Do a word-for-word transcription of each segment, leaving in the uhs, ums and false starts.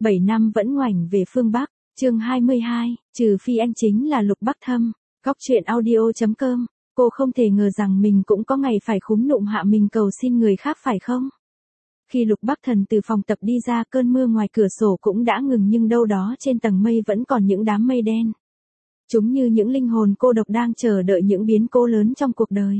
bảy năm vẫn ngoảnh về phương Bắc, chương hai mươi hai, trừ phi anh chính là Lục Bắc Thâm, góc truyện audio chấm com, cô không thể ngờ rằng mình cũng có ngày phải khúm nụm hạ mình cầu xin người khác phải không? Khi Lục Bắc Thần từ phòng tập đi ra, cơn mưa ngoài cửa sổ cũng đã ngừng, nhưng đâu đó trên tầng mây vẫn còn những đám mây đen. Chúng như những linh hồn cô độc đang chờ đợi những biến cố lớn trong cuộc đời.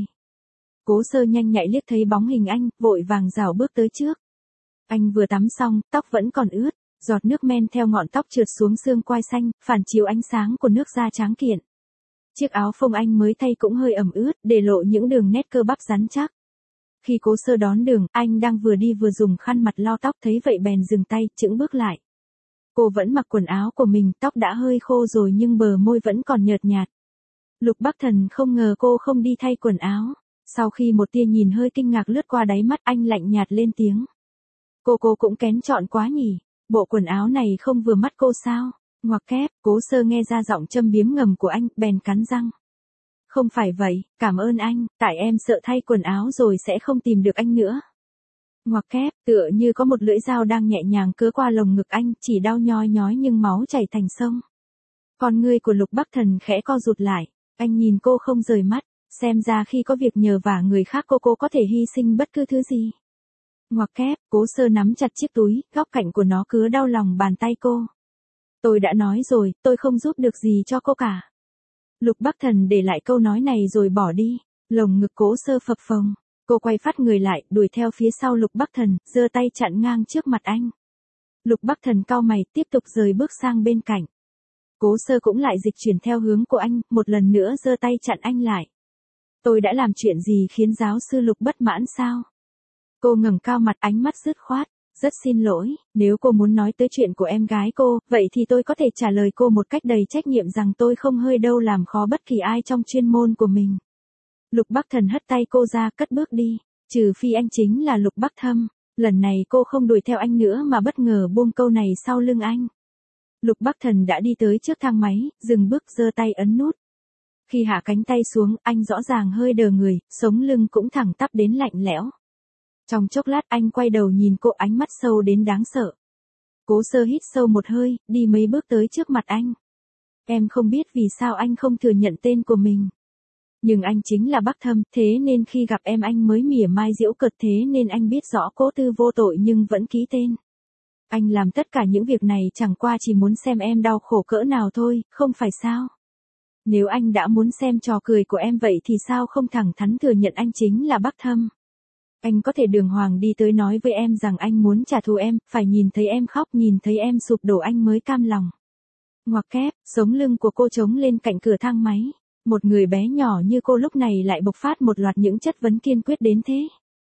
Cố Sơ nhanh nhạy liếc thấy bóng hình anh, vội vàng rảo bước tới trước. Anh vừa tắm xong, tóc vẫn còn ướt, giọt nước men theo ngọn tóc trượt xuống xương quai xanh, phản chiếu ánh sáng của nước da trắng kiện. Chiếc áo phông anh mới thay cũng hơi ẩm ướt, để lộ những đường nét cơ bắp rắn chắc. Khi Cố Sơ đón đường, anh đang vừa đi vừa dùng khăn mặt lau tóc, thấy vậy bèn dừng tay, chững bước lại. Cô vẫn mặc quần áo của mình, tóc đã hơi khô rồi nhưng bờ môi vẫn còn nhợt nhạt. Lục Bắc Thần không ngờ cô không đi thay quần áo. Sau khi một tia nhìn hơi kinh ngạc lướt qua đáy mắt, anh lạnh nhạt lên tiếng. Cô cô cũng kén chọn quá nhỉ, bộ quần áo này không vừa mắt cô sao? Ngoặc kép, Cố Sơ nghe ra giọng châm biếm ngầm của anh, bèn cắn răng. Không phải vậy, cảm ơn anh, tại em sợ thay quần áo rồi sẽ không tìm được anh nữa. Ngoặc kép, tựa như có một lưỡi dao đang nhẹ nhàng cứa qua lồng ngực anh, chỉ đau nhói nhói nhưng máu chảy thành sông. Con ngươi của Lục Bắc Thần khẽ co rụt lại, anh nhìn cô không rời mắt, xem ra khi có việc nhờ vả người khác cô cô có thể hy sinh bất cứ thứ gì. Ngoặc kép, Cố Sơ nắm chặt chiếc túi, góc cạnh của nó cứa đau lòng bàn tay cô. Tôi đã nói rồi, tôi không giúp được gì cho cô cả. Lục Bắc Thần để lại câu nói này rồi bỏ đi, lồng ngực Cố Sơ phập phồng. Cô quay phát người lại, đuổi theo phía sau Lục Bắc Thần, giơ tay chặn ngang trước mặt anh. Lục Bắc Thần cau mày, tiếp tục rời bước sang bên cạnh. Cố Sơ cũng lại dịch chuyển theo hướng của anh, một lần nữa giơ tay chặn anh lại. Tôi đã làm chuyện gì khiến giáo sư Lục bất mãn sao? Cô ngẩng cao mặt, ánh mắt dứt khoát. Rất xin lỗi, nếu cô muốn nói tới chuyện của em gái cô, vậy thì tôi có thể trả lời cô một cách đầy trách nhiệm rằng tôi không hơi đâu làm khó bất kỳ ai trong chuyên môn của mình. Lục Bắc Thần hất tay cô ra, cất bước đi. Trừ phi anh chính là Lục Bắc Thâm. Lần này cô không đuổi theo anh nữa mà bất ngờ buông câu này sau lưng anh. Lục Bắc Thần đã đi tới trước thang máy, dừng bước, giơ tay ấn nút. Khi hạ cánh tay xuống, anh rõ ràng hơi đờ người, sống lưng cũng thẳng tắp đến lạnh lẽo. Trong chốc lát anh quay đầu nhìn cô, ánh mắt sâu đến đáng sợ. Cố Sơ hít sâu một hơi, đi mấy bước tới trước mặt anh. Em không biết vì sao anh không thừa nhận tên của mình. Nhưng anh chính là Bắc Thâm, thế nên khi gặp em anh mới mỉa mai giễu cợt, thế nên anh biết rõ Cố Tư vô tội nhưng vẫn ký tên. Anh làm tất cả những việc này chẳng qua chỉ muốn xem em đau khổ cỡ nào thôi, không phải sao? Nếu anh đã muốn xem trò cười của em vậy thì sao không thẳng thắn thừa nhận anh chính là Bắc Thâm? Anh có thể đường hoàng đi tới nói với em rằng anh muốn trả thù em, phải nhìn thấy em khóc, nhìn thấy em sụp đổ anh mới cam lòng. Ngoặc kép, sống lưng của cô trống lên cạnh cửa thang máy. Một người bé nhỏ như cô lúc này lại bộc phát một loạt những chất vấn kiên quyết đến thế.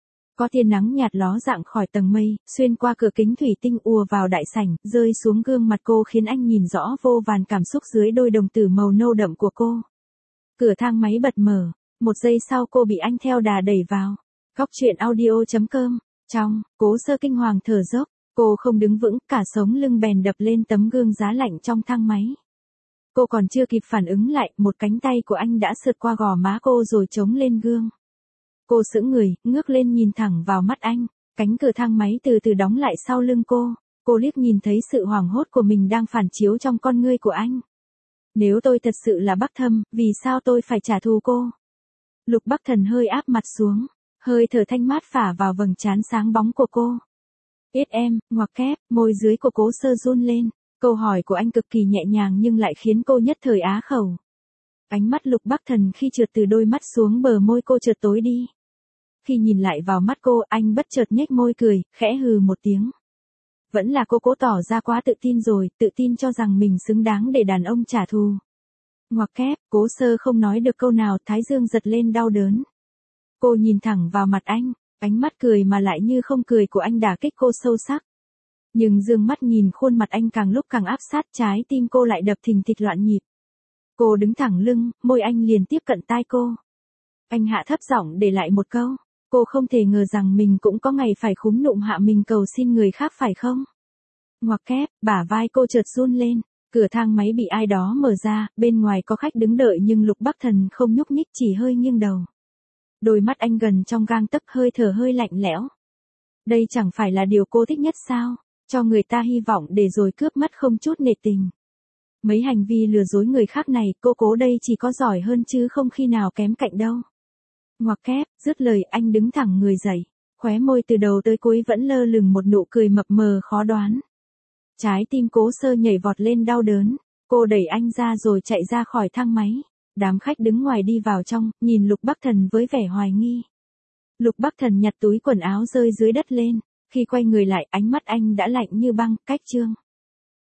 Có tia nắng nhạt ló dạng khỏi tầng mây, xuyên qua cửa kính thủy tinh ùa vào đại sảnh, rơi xuống gương mặt cô khiến anh nhìn rõ vô vàn cảm xúc dưới đôi đồng tử màu nâu đậm của cô. Cửa thang máy bật mở, một giây sau cô bị anh theo đà đẩy vào. Góc truyện audio chấm com, trong, Cố Sơ kinh hoàng thở dốc, cô không đứng vững, cả sống lưng bèn đập lên tấm gương giá lạnh trong thang máy. Cô còn chưa kịp phản ứng lại, một cánh tay của anh đã sượt qua gò má cô rồi chống lên gương. Cô sững người, ngước lên nhìn thẳng vào mắt anh, cánh cửa thang máy từ từ đóng lại sau lưng cô. Cô liếc nhìn thấy sự hoảng hốt của mình đang phản chiếu trong con ngươi của anh. Nếu tôi thật sự là Bắc Thâm, vì sao tôi phải trả thù cô? Lục Bắc Thần hơi áp mặt xuống, hơi thở thanh mát phả vào vầng trán sáng bóng của cô. Ít em, ngoặc kép, môi dưới của Cố Sơ run lên. Câu hỏi của anh cực kỳ nhẹ nhàng nhưng lại khiến cô nhất thời á khẩu. Ánh mắt Lục Bắc Thần khi trượt từ đôi mắt xuống bờ môi cô chợt tối đi. Khi nhìn lại vào mắt cô, anh bất chợt nhếch môi cười, khẽ hừ một tiếng. Vẫn là cô cố tỏ ra quá tự tin rồi, tự tin cho rằng mình xứng đáng để đàn ông trả thù. Ngoặc kép, Cố Sơ không nói được câu nào, thái dương giật lên đau đớn. Cô nhìn thẳng vào mặt anh, ánh mắt cười mà lại như không cười của anh đả kích cô sâu sắc. Nhưng dương mắt nhìn khuôn mặt anh càng lúc càng áp sát, trái tim cô lại đập thình thịch loạn nhịp. Cô đứng thẳng lưng, môi anh liền tiếp cận tai cô. Anh hạ thấp giọng để lại một câu. Cô không thể ngờ rằng mình cũng có ngày phải khúm nụm hạ mình cầu xin người khác phải không? Ngoặc kép, bả vai cô chợt run lên. Cửa thang máy bị ai đó mở ra, bên ngoài có khách đứng đợi nhưng Lục Bắc Thần không nhúc nhích, chỉ hơi nghiêng đầu. Đôi mắt anh gần trong gang tấc, hơi thở hơi lạnh lẽo. Đây chẳng phải là điều cô thích nhất sao? cho người ta hy vọng để rồi cướp mất không chút nể tình. Mấy hành vi lừa dối người khác này, cô cố đây chỉ có giỏi hơn chứ không khi nào kém cạnh đâu. Ngoặc kép, dứt lời anh đứng thẳng người dậy, khóe môi từ đầu tới cuối vẫn lơ lửng một nụ cười mập mờ khó đoán. Trái tim Cố Sơ nhảy vọt lên đau đớn, cô đẩy anh ra rồi chạy ra khỏi thang máy. Đám khách đứng ngoài đi vào trong, nhìn Lục Bắc Thần với vẻ hoài nghi. Lục Bắc Thần nhặt túi quần áo rơi dưới đất lên, khi quay người lại ánh mắt anh đã lạnh như băng, cách chương.